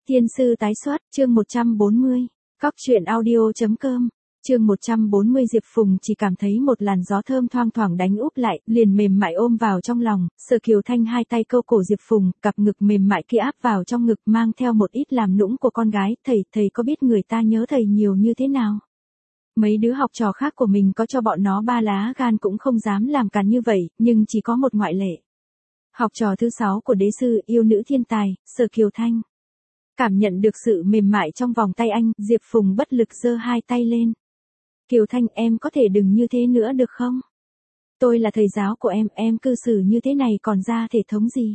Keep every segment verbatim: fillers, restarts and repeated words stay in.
Thiên sư tái xuất, chương một trăm bốn mươi. Cóc truyện audio.com. Chương một trăm bốn mươi. Diệp Phùng chỉ cảm thấy một làn gió thơm thoang thoảng đánh úp lại, liền mềm mại ôm vào trong lòng. Sở Kiều Thanh hai tay câu cổ Diệp Phùng, cặp ngực mềm mại kia áp vào trong ngực, mang theo một ít làm nũng của con gái. Thầy, thầy có biết người ta nhớ thầy nhiều như thế nào? Mấy đứa học trò khác của mình có cho bọn nó ba lá gan cũng không dám làm càn như vậy, nhưng chỉ có một ngoại lệ. Học trò thứ sáu của đế sư, yêu nữ thiên tài, Sở Kiều Thanh. Cảm nhận được sự mềm mại trong vòng tay anh, Diệp Phùng bất lực giơ hai tay lên. Kiều Thanh, em có thể đừng như thế nữa được không? Tôi là thầy giáo của em, em cư xử như thế này còn ra thể thống gì?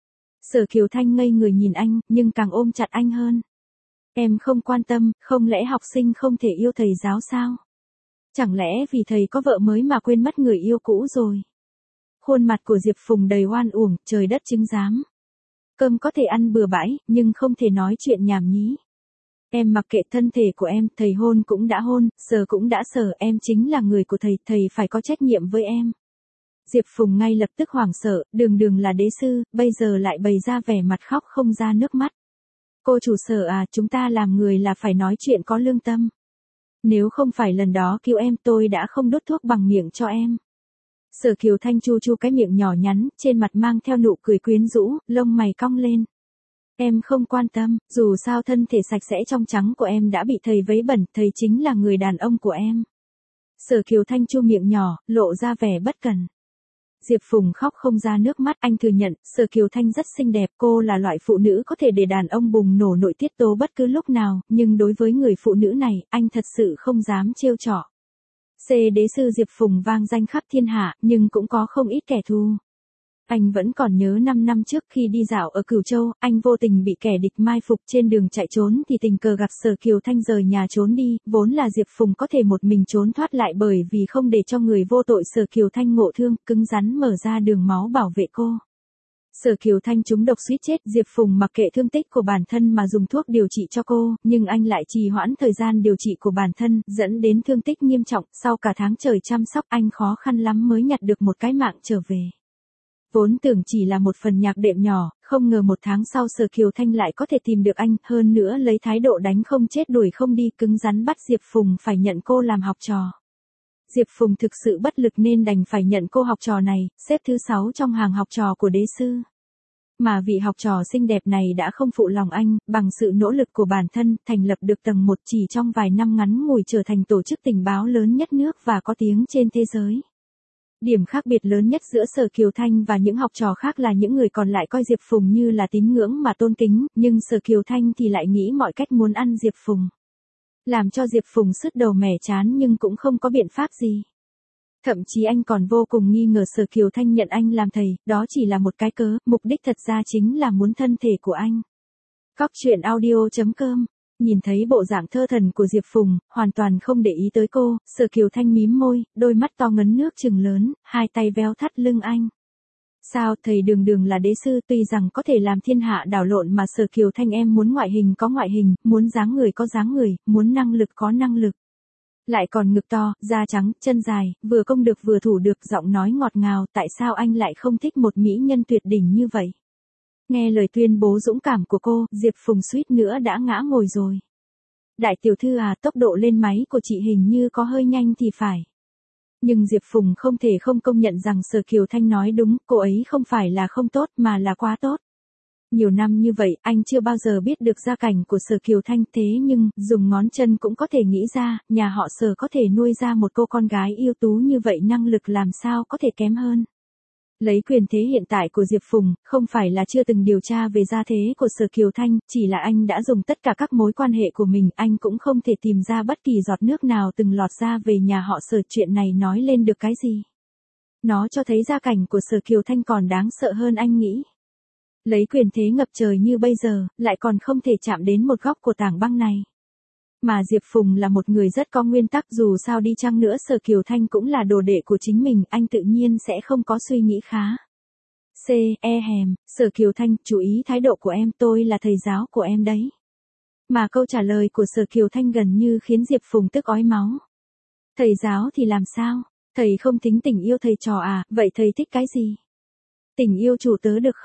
Sở Kiều Thanh ngây người nhìn anh, nhưng càng ôm chặt anh hơn. Em không quan tâm, không lẽ học sinh không thể yêu thầy giáo sao? Chẳng lẽ vì thầy có vợ mới mà quên mất người yêu cũ rồi? Khuôn mặt của Diệp Phùng đầy oan uổng, trời đất chứng giám. Cơm có thể ăn bừa bãi, nhưng không thể nói chuyện nhảm nhí. Em mặc kệ thân thể của em, thầy hôn cũng đã hôn, sờ cũng đã sờ, em chính là người của thầy, thầy phải có trách nhiệm với em. Diệp Phùng ngay lập tức hoảng sợ, đường đường là đế sư, bây giờ lại bày ra vẻ mặt khóc không ra nước mắt. Cô chủ sở à, chúng ta làm người là phải nói chuyện có lương tâm. Nếu không phải lần đó cứu em, tôi đã không đốt thuốc bằng miệng cho em. Sở Kiều Thanh chu chu cái miệng nhỏ nhắn, trên mặt mang theo nụ cười quyến rũ, lông mày cong lên. Em không quan tâm, dù sao thân thể sạch sẽ trong trắng của em đã bị thầy vấy bẩn, thầy chính là người đàn ông của em. Sở Kiều Thanh chu miệng nhỏ, lộ ra vẻ bất cần. Diệp Phùng khóc không ra nước mắt, anh thừa nhận, Sở Kiều Thanh rất xinh đẹp, cô là loại phụ nữ có thể để đàn ông bùng nổ nội tiết tố bất cứ lúc nào, nhưng đối với người phụ nữ này, anh thật sự không dám trêu chọc. C đế sư Diệp Phùng vang danh khắp thiên hạ, nhưng cũng có không ít kẻ thù. Anh vẫn còn nhớ năm năm trước khi đi dạo ở Cửu Châu, anh vô tình bị kẻ địch mai phục trên đường chạy trốn thì tình cờ gặp Sở Kiều Thanh rời nhà trốn đi, vốn là Diệp Phùng có thể một mình trốn thoát lại bởi vì không để cho người vô tội Sở Kiều Thanh ngộ thương, cứng rắn mở ra đường máu bảo vệ cô. Sở Kiều Thanh trúng độc suýt chết, Diệp Phùng mặc kệ thương tích của bản thân mà dùng thuốc điều trị cho cô, nhưng anh lại trì hoãn thời gian điều trị của bản thân, dẫn đến thương tích nghiêm trọng, sau cả tháng trời chăm sóc anh khó khăn lắm mới nhặt được một cái mạng trở về. Vốn tưởng chỉ là một phần nhạc đệm nhỏ, không ngờ một tháng sau Sở Kiều Thanh lại có thể tìm được anh, hơn nữa lấy thái độ đánh không chết đuổi không đi, cứng rắn bắt Diệp Phùng phải nhận cô làm học trò. Diệp Phùng thực sự bất lực nên đành phải nhận cô học trò này, xếp thứ sáu trong hàng học trò của đế sư. Mà vị học trò xinh đẹp này đã không phụ lòng anh, bằng sự nỗ lực của bản thân, thành lập được tầng một, chỉ trong vài năm ngắn ngủi trở thành tổ chức tình báo lớn nhất nước và có tiếng trên thế giới. Điểm khác biệt lớn nhất giữa Sở Kiều Thanh và những học trò khác là những người còn lại coi Diệp Phùng như là tín ngưỡng mà tôn kính, nhưng Sở Kiều Thanh thì lại nghĩ mọi cách muốn ăn Diệp Phùng. Làm cho Diệp Phùng sứt đầu mẻ chán nhưng cũng không có biện pháp gì. Thậm chí anh còn vô cùng nghi ngờ Sở Kiều Thanh nhận anh làm thầy, đó chỉ là một cái cớ, mục đích thật ra chính là muốn thân thể của anh. Cóc truyện audio.com. Nhìn thấy bộ dạng thơ thần của Diệp Phùng, hoàn toàn không để ý tới cô, Sở Kiều Thanh mím môi, đôi mắt to ngấn nước trừng lớn, hai tay véo thắt lưng anh. Sao, thầy đường đường là đế sư, tuy rằng có thể làm thiên hạ đảo lộn mà Sở Kiều Thanh em muốn ngoại hình có ngoại hình, muốn dáng người có dáng người, muốn năng lực có năng lực. Lại còn ngực to, da trắng, chân dài, vừa công được vừa thủ được, giọng nói ngọt ngào, tại sao anh lại không thích một mỹ nhân tuyệt đỉnh như vậy? Nghe lời tuyên bố dũng cảm của cô, Diệp Phùng suýt nữa đã ngã ngồi rồi. Đại tiểu thư à, tốc độ lên máy của chị hình như có hơi nhanh thì phải. Nhưng Diệp Phùng không thể không công nhận rằng Sở Kiều Thanh nói đúng, cô ấy không phải là không tốt mà là quá tốt. Nhiều năm như vậy, anh chưa bao giờ biết được gia cảnh của Sở Kiều Thanh, thế nhưng, dùng ngón chân cũng có thể nghĩ ra, nhà họ Sở có thể nuôi ra một cô con gái ưu tú như vậy, năng lực làm sao có thể kém hơn. Lấy quyền thế hiện tại của Diệp Phùng, không phải là chưa từng điều tra về gia thế của Sở Kiều Thanh, chỉ là anh đã dùng tất cả các mối quan hệ của mình, anh cũng không thể tìm ra bất kỳ giọt nước nào từng lọt ra về nhà họ Sở, chuyện này nói lên được cái gì. Nó cho thấy gia cảnh của Sở Kiều Thanh còn đáng sợ hơn anh nghĩ. Lấy quyền thế ngập trời như bây giờ, lại còn không thể chạm đến một góc của tảng băng này. Mà Diệp Phùng là một người rất có nguyên tắc, dù sao đi chăng nữa Sở Kiều Thanh cũng là đồ đệ của chính mình, anh tự nhiên sẽ không có suy nghĩ khá. C. E hèm, Sở Kiều Thanh, chú ý thái độ của em, tôi là thầy giáo của em đấy. Mà câu trả lời của Sở Kiều Thanh gần như khiến Diệp Phùng tức ói máu. Thầy giáo thì làm sao? Thầy không tính tình yêu thầy trò à, vậy thầy thích cái gì? Tình yêu chủ tớ được không?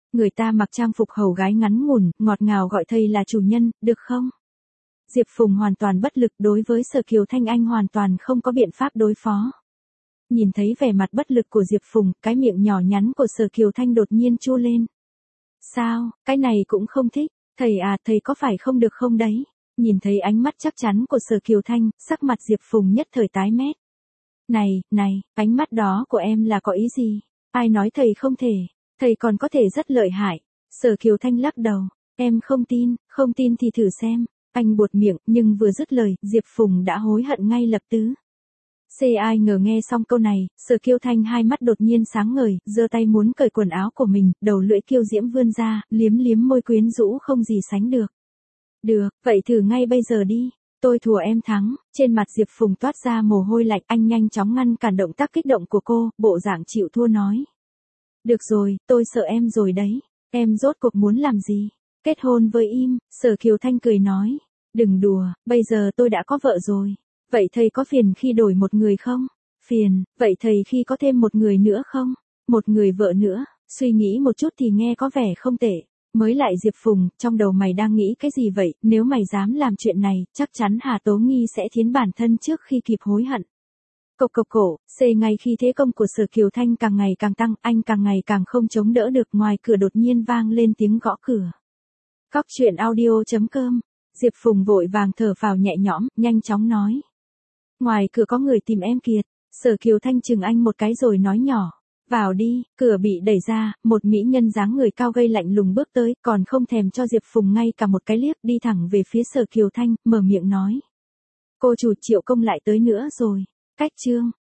Người ta mặc trang phục hầu gái ngắn ngủn, ngọt ngào gọi thầy là chủ nhân, được không? Diệp Phùng hoàn toàn bất lực, đối với Sở Kiều Thanh anh hoàn toàn không có biện pháp đối phó. Nhìn thấy vẻ mặt bất lực của Diệp Phùng, cái miệng nhỏ nhắn của Sở Kiều Thanh đột nhiên chu lên. Sao, cái này cũng không thích, thầy à, thầy có phải không được không đấy? Nhìn thấy ánh mắt chắc chắn của Sở Kiều Thanh, sắc mặt Diệp Phùng nhất thời tái mét. Này, này, ánh mắt đó của em là có ý gì? Ai nói thầy không thể? Thầy còn có thể rất lợi hại. Sở Kiều Thanh lắc đầu. Em không tin, không tin thì thử xem. Anh buột miệng, nhưng vừa dứt lời, Diệp Phùng đã hối hận ngay lập tức. Xê ai ngờ nghe xong câu này, Sở Kiều Thanh hai mắt đột nhiên sáng ngời, giơ tay muốn cởi quần áo của mình, đầu lưỡi kiêu diễm vươn ra, liếm liếm môi quyến rũ không gì sánh được. Được, vậy thử ngay bây giờ đi. Tôi thua em thắng. Trên mặt Diệp Phùng toát ra mồ hôi lạnh, anh nhanh chóng ngăn cản động tác kích động của cô, bộ dạng chịu thua nói. Được rồi, tôi sợ em rồi đấy. Em rốt cuộc muốn làm gì? Kết hôn với im, Sở Kiều Thanh cười nói. Đừng đùa, bây giờ tôi đã có vợ rồi. Vậy thầy có phiền khi đổi một người không? Phiền, vậy thầy khi có thêm một người nữa không? Một người vợ nữa, suy nghĩ một chút thì nghe có vẻ không tệ. Mới lại Diệp Phùng, trong đầu mày đang nghĩ cái gì vậy? Nếu mày dám làm chuyện này, chắc chắn Hà Tố Nghi sẽ thiến bản thân trước khi kịp hối hận. Cộc cộc cổ, xê ngay khi thế công của Sở Kiều Thanh càng ngày càng tăng, anh càng ngày càng không chống đỡ được, ngoài cửa đột nhiên vang lên tiếng gõ cửa. Cóc truyện audio chấm com. Diệp Phùng vội vàng thở phào nhẹ nhõm, nhanh chóng nói. Ngoài cửa có người tìm em Kiệt. Sở Kiều Thanh chừng anh một cái rồi nói nhỏ. Vào đi, cửa bị đẩy ra, một mỹ nhân dáng người cao gầy lạnh lùng bước tới, còn không thèm cho Diệp Phùng ngay cả một cái liếc, đi thẳng về phía Sở Kiều Thanh, mở miệng nói. Cô chủ Triệu Công lại tới nữa rồi. Cách chương.